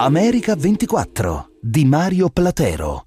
America 24 di Mario Platero.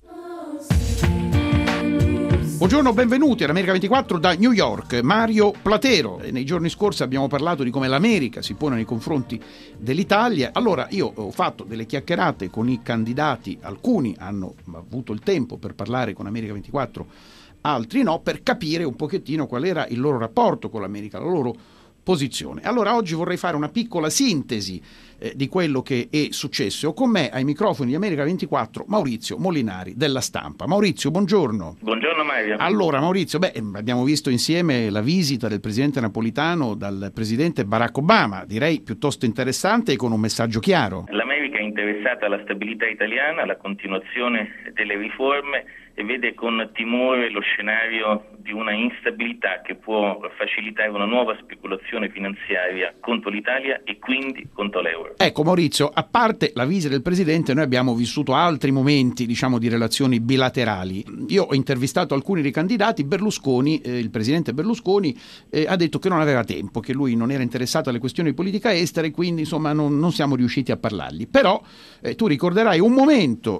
Buongiorno, benvenuti all'America 24 da New York, Mario Platero. Nei giorni scorsi abbiamo parlato di come l'America si pone nei confronti dell'Italia. Allora io ho fatto delle chiacchierate con i candidati, alcuni hanno avuto il tempo per parlare con America 24, altri no, per capire un pochettino qual era il loro rapporto con l'America, la loro posizione. Allora oggi vorrei fare una piccola sintesi di quello che è successo. Ho con me ai microfoni di America 24 Maurizio Molinari della Stampa. Maurizio, buongiorno. Buongiorno Mario. Allora Maurizio, abbiamo visto insieme la visita del presidente napolitano dal presidente Barack Obama, direi piuttosto interessante e con un messaggio chiaro. L'America è interessata alla stabilità italiana, alla continuazione delle riforme e vede con timore lo scenario di una instabilità che può facilitare una nuova speculazione finanziaria contro l'Italia e quindi contro l'euro. Ecco Maurizio, a parte la visita del presidente, noi abbiamo vissuto altri momenti, di relazioni bilaterali. Io ho intervistato alcuni dei candidati. Berlusconi, il presidente Berlusconi, ha detto che non aveva tempo, che lui non era interessato alle questioni di politica estera e quindi insomma non siamo riusciti a parlargli. Però tu ricorderai un momento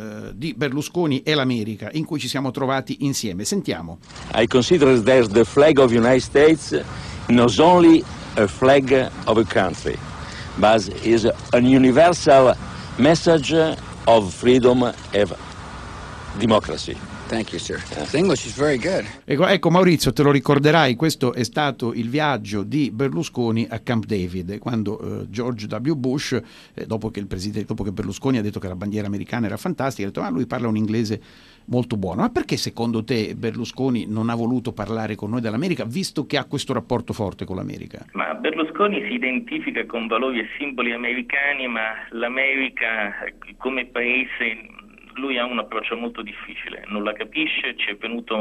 di Berlusconi e l'America in cui ci siamo trovati insieme. Sentiamo. I consider that the flag of the United States not only a flag of a country, but is a universal message of freedom and democracy. Thank you, sir. The English is very good. Ecco Maurizio, te lo ricorderai, questo è stato il viaggio di Berlusconi a Camp David, quando George W. Bush, dopo che Berlusconi ha detto che la bandiera americana era fantastica, ha detto lui parla un inglese molto buono. Ma perché secondo te Berlusconi non ha voluto parlare con noi dell'America, visto che ha questo rapporto forte con l'America? Ma Berlusconi si identifica con valori e simboli americani, ma l'America come paese, lui ha un approccio molto difficile, non la capisce, c'è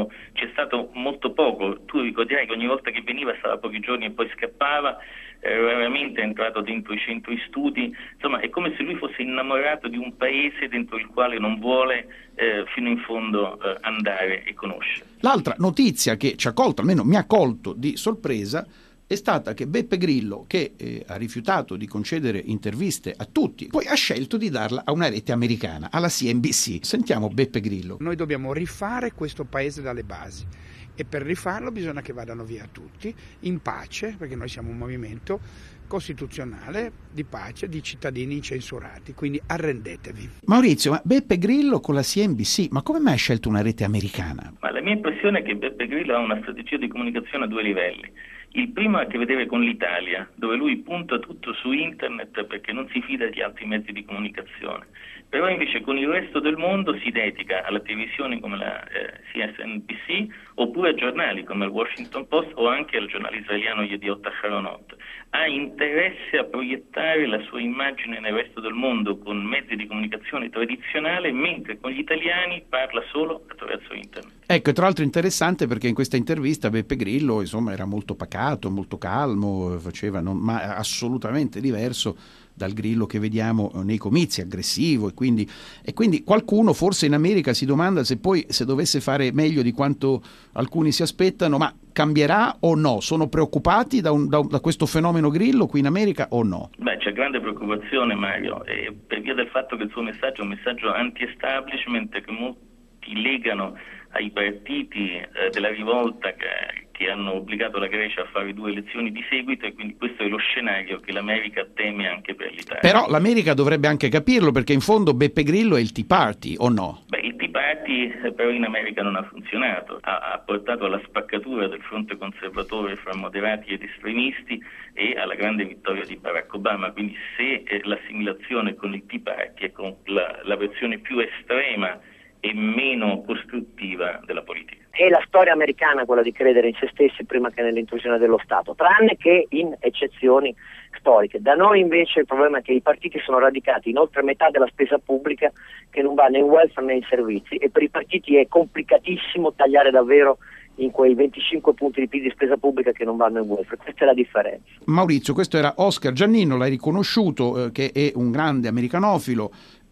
stato molto poco. Tu ricorderai che ogni volta che veniva stava pochi giorni e poi scappava, raramente è entrato dentro i centri studi, insomma è come se lui fosse innamorato di un paese dentro il quale non vuole fino in fondo andare e conoscere. L'altra notizia che ci ha colto, almeno mi ha colto di sorpresa, è stata che Beppe Grillo, che ha rifiutato di concedere interviste a tutti, poi ha scelto di darla a una rete americana, alla CNBC. Sentiamo Beppe Grillo. Noi dobbiamo rifare questo paese dalle basi e per rifarlo bisogna che vadano via tutti in pace, perché noi siamo un movimento costituzionale di pace, di cittadini incensurati, quindi arrendetevi. Maurizio, ma Beppe Grillo con la CNBC, ma come mai ha scelto una rete americana? Ma la mia impressione è che Beppe Grillo ha una strategia di comunicazione a due livelli. Il primo ha a che vedere con l'Italia, dove lui punta tutto su internet perché non si fida di altri mezzi di comunicazione. Però invece con il resto del mondo si dedica alla televisione come la CNBC oppure a giornali come il Washington Post o anche al giornale israeliano Yediot Ahronot. Ha interesse a proiettare la sua immagine nel resto del mondo con mezzi di comunicazione tradizionale, mentre con gli italiani parla solo attraverso internet. Ecco, tra l'altro interessante perché in questa intervista Beppe Grillo era molto pacato, molto calmo, ma assolutamente diverso dal Grillo che vediamo nei comizi, aggressivo, e quindi qualcuno forse in America si domanda se dovesse fare meglio di quanto alcuni si aspettano, ma cambierà o no? Sono preoccupati da questo fenomeno Grillo qui in America o no? C'è grande preoccupazione, Mario, per via del fatto che il suo messaggio è un messaggio anti-establishment che molti legano ai partiti della rivolta che hanno obbligato la Grecia a fare 2 elezioni di seguito, e quindi questo è lo scenario che l'America teme anche per l'Italia. Però l'America dovrebbe anche capirlo, perché in fondo Beppe Grillo è il Tea Party, o no? Il Tea Party però in America non ha funzionato, ha portato alla spaccatura del fronte conservatore fra moderati ed estremisti e alla grande vittoria di Barack Obama, quindi se l'assimilazione con il Tea Party è con la versione più estrema e meno costruttiva della politica. È la storia americana quella di credere in se stessi prima che nell'intrusione dello Stato, tranne che in eccezioni storiche. Da noi invece il problema è che i partiti sono radicati in oltre metà della spesa pubblica, che non va né in welfare né in servizi, e per i partiti è complicatissimo tagliare davvero in quei 25 punti di PIL di spesa pubblica che non vanno in welfare. Questa è la differenza. Maurizio, questo era Oscar Giannino, l'hai riconosciuto, che è un grande americanofilo,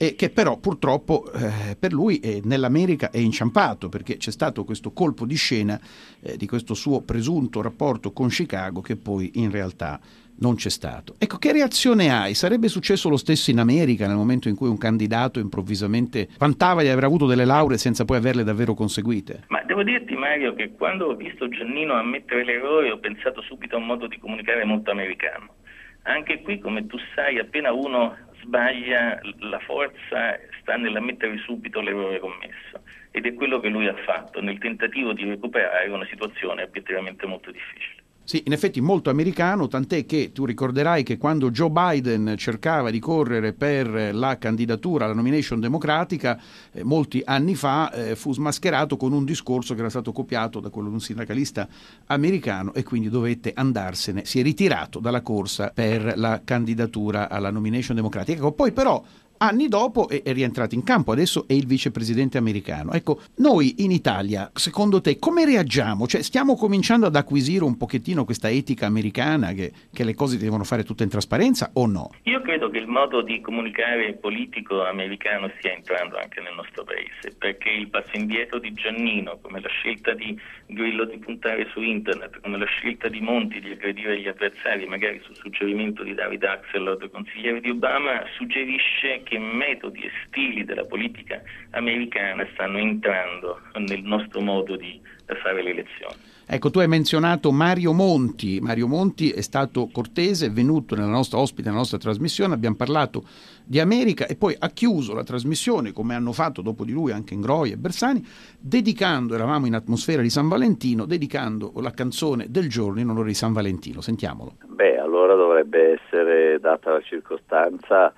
e che però purtroppo per lui nell'America è inciampato, perché c'è stato questo colpo di scena di questo suo presunto rapporto con Chicago che poi in realtà non c'è stato. Ecco, che reazione hai? Sarebbe successo lo stesso in America nel momento in cui un candidato improvvisamente vantava di aver avuto delle lauree senza poi averle davvero conseguite? Ma devo dirti, Mario, che quando ho visto Giannino ammettere l'errore ho pensato subito a un modo di comunicare molto americano. Anche qui, come tu sai, appena uno sbaglia, la forza sta nell'ammettere subito l'errore commesso, ed è quello che lui ha fatto nel tentativo di recuperare una situazione obiettivamente molto difficile. Sì, in effetti molto americano, tant'è che tu ricorderai che quando Joe Biden cercava di correre per la candidatura alla nomination democratica, molti anni fa fu smascherato con un discorso che era stato copiato da quello di un sindacalista americano e quindi dovette andarsene, si è ritirato dalla corsa per la candidatura alla nomination democratica. Ecco, poi però anni dopo è rientrato in campo, adesso è il vicepresidente americano. Ecco, noi in Italia, secondo te, come reagiamo? Cioè, stiamo cominciando ad acquisire un pochettino questa etica americana che le cose devono fare tutte in trasparenza o no? Io credo che il modo di comunicare politico americano stia entrando anche nel nostro paese, perché il passo indietro di Giannino, come la scelta di Grillo di puntare su internet, come la scelta di Monti di aggredire gli avversari, magari sul suggerimento di David Axelrod, consigliere di Obama, suggerisce che metodi e stili della politica americana stanno entrando nel nostro modo di fare le elezioni. Ecco, tu hai menzionato Mario Monti. Mario Monti è stato cortese, è venuto nella nostra ospite, nella nostra trasmissione, abbiamo parlato di America e poi ha chiuso la trasmissione, come hanno fatto dopo di lui anche Ingroia e Bersani, dedicando, eravamo in atmosfera di San Valentino, dedicando la canzone del giorno in onore di San Valentino. Sentiamolo. Beh, allora dovrebbe essere, data la circostanza,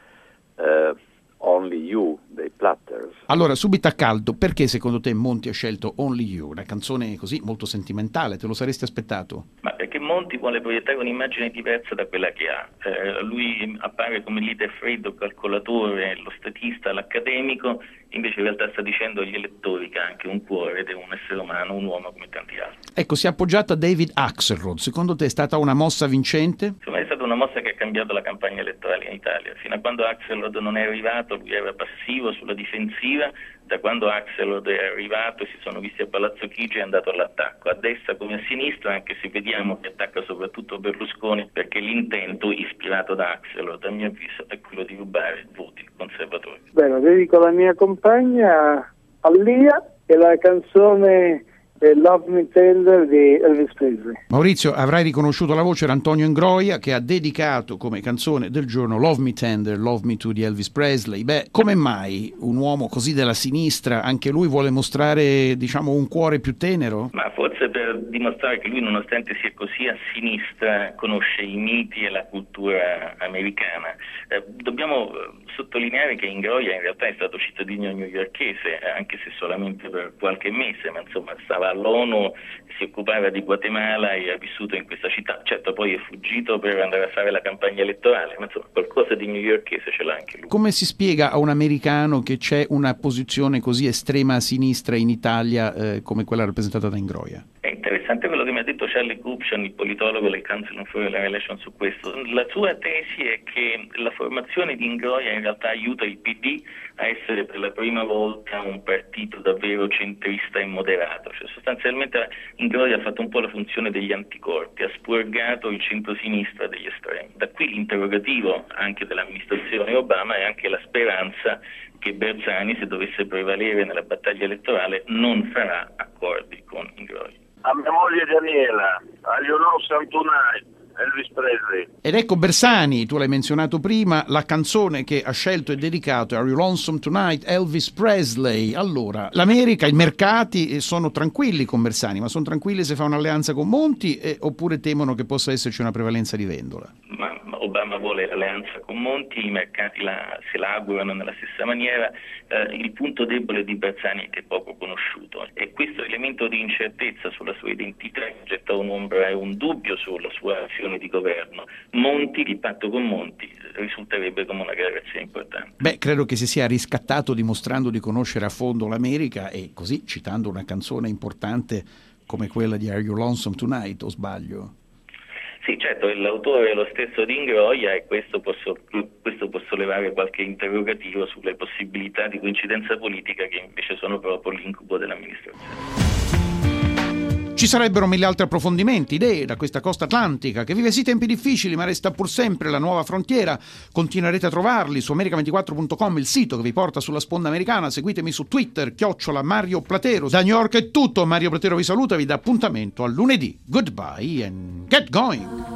Only You dei Platters. Allora, subito a caldo, perché secondo te Monti ha scelto Only You, una canzone così molto sentimentale? Te lo saresti aspettato? Ma perché Monti vuole proiettare un'immagine diversa da quella che ha. Lui appare come leader freddo, calcolatore, lo statista, l'accademico, invece in realtà sta dicendo agli elettori che ha anche un cuore ed è un essere umano, un uomo come tanti altri. Ecco, si è appoggiato a David Axelrod. Secondo te è stata una mossa vincente? Secondo me è stata una mossa che ha cambiato la campagna elettorale in Italia. Fino a quando Axelrod non è arrivato, lui era passivo sulla difensiva. Da quando Axelrod è arrivato e si sono visti a Palazzo Chigi è andato all'attacco, a destra come a sinistra, anche se vediamo che attacca soprattutto Berlusconi, perché l'intento ispirato da Axelrod, a mio avviso, è quello di rubare voti conservatori. Bene, dedico la mia compagna a Lia e la canzone Love Me Tender di Elvis Presley. Maurizio, avrai riconosciuto la voce, era Antonio Ingroia, che ha dedicato come canzone del giorno Love Me Tender, Love Me Too di Elvis Presley. Beh, come mai un uomo così della sinistra, anche lui vuole mostrare, diciamo, un cuore più tenero? Ma forse per dimostrare che lui, nonostante sia così a sinistra, conosce i miti e la cultura americana. Dobbiamo sottolineare che Ingroia in realtà è stato cittadino newyorkese, anche se solamente per qualche mese, ma insomma stava all'ONU, si occupava di Guatemala e ha vissuto in questa città. Certo, poi è fuggito per andare a fare la campagna elettorale, ma insomma qualcosa di newyorkese ce l'ha anche lui. Come si spiega a un americano che c'è una posizione così estrema a sinistra in Italia come quella rappresentata da Ingroia? È interessante quello che mi ha detto Charlie Kupchan, il politologo del Council on Foreign Relations, su questo. La sua tesi è che la formazione di Ingroia in realtà aiuta il PD a essere per la prima volta un partito davvero centrista e moderato. Cioè, sostanzialmente Ingroia ha fatto un po' la funzione degli anticorpi, ha spurgato il centro-sinistra degli estremi. Da qui l'interrogativo anche dell'amministrazione Obama e anche la speranza che Bersani, se dovesse prevalere nella battaglia elettorale, non farà accordi con Ingroia. A mia moglie Daniela, a You Know Some Tonight, Elvis Presley. Ed ecco Bersani, tu l'hai menzionato prima, la canzone che ha scelto e dedicato Are You Lonesome Tonight, Elvis Presley. Allora, l'America, i mercati sono tranquilli con Bersani, ma sono tranquilli se fa un'alleanza con Monti oppure temono che possa esserci una prevalenza di Vendola? Ma Obama vuole l'alleanza con Monti, i mercati se la augurano nella stessa maniera. Il punto debole di Bersani è che è poco conosciuto e questo elemento di incertezza sulla sua identità getta un'ombra e un dubbio sulla sua azione di governo. Monti, il patto con Monti, risulterebbe come una garanzia importante. Beh, credo che si sia riscattato dimostrando di conoscere a fondo l'America e così citando una canzone importante come quella di Are You Lonesome Tonight, o sbaglio? Sì, certo, l'autore è lo stesso di Ingroia e questo può sollevare qualche interrogativo sulle possibilità di coincidenza politica che invece sono proprio l'incubo dell'amministrazione. Ci sarebbero mille altri approfondimenti, idee da questa costa atlantica che vive sì tempi difficili ma resta pur sempre la nuova frontiera. Continuerete a trovarli su America24.com, il sito che vi porta sulla sponda americana. Seguitemi su Twitter, @Mario Platero. Da New York è tutto, Mario Platero vi saluta e vi dà appuntamento a lunedì. Goodbye and get going!